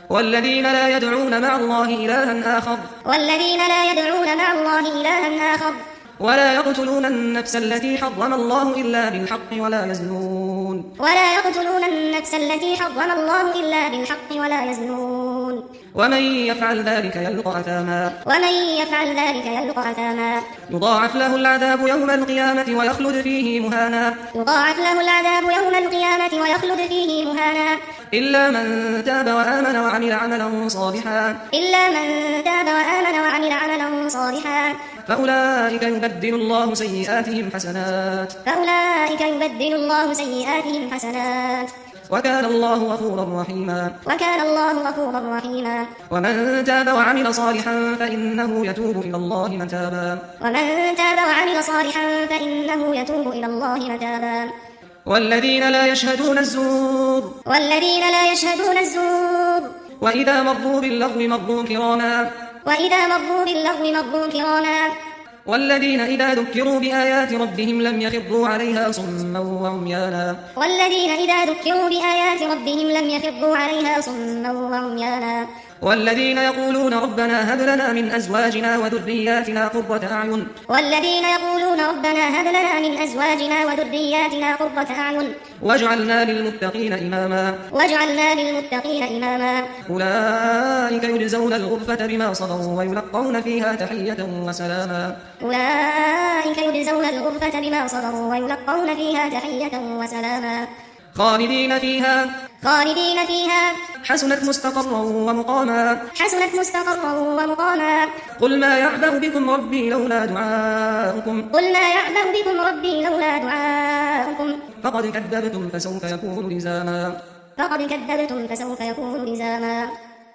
والذين لا يدعون مع الله إلها آخر ولا يقتلون النفس التي حرم الله إلا بالحق ولا يزنون ومن يفعل ذلك يلقى أثاما يضاعف له العذاب يوم القيامة ويخلد فيه مهانا إلا من تاب وآمن وعمل عملا صالحا فأولئك يبدل الله سيئاتهم حسنات وكان الله غفورا رحيما ومن تاب وعمل صالحا فإنه يتوب إلى الله متابا والذين لا يشهدون الزور وإذا مروا باللغو مروا كراما والذين إذا ذكروا بآيات ربهم لم يخروا عليها صما وعميانا والذين يقولون ربنا هب لنا من أزواجنا وذرياتنا قرة أعين واجعلنا للمتقين إماما أولئك يجزون الغرفة بما صبروا ويلقون فيها تحية وسلاما خالدين فيها حسنت مستقرا ومقاما قل ما يعبأ بكم ربي لولا دعاؤكم فقد كذبتم فسوف يكون لزاما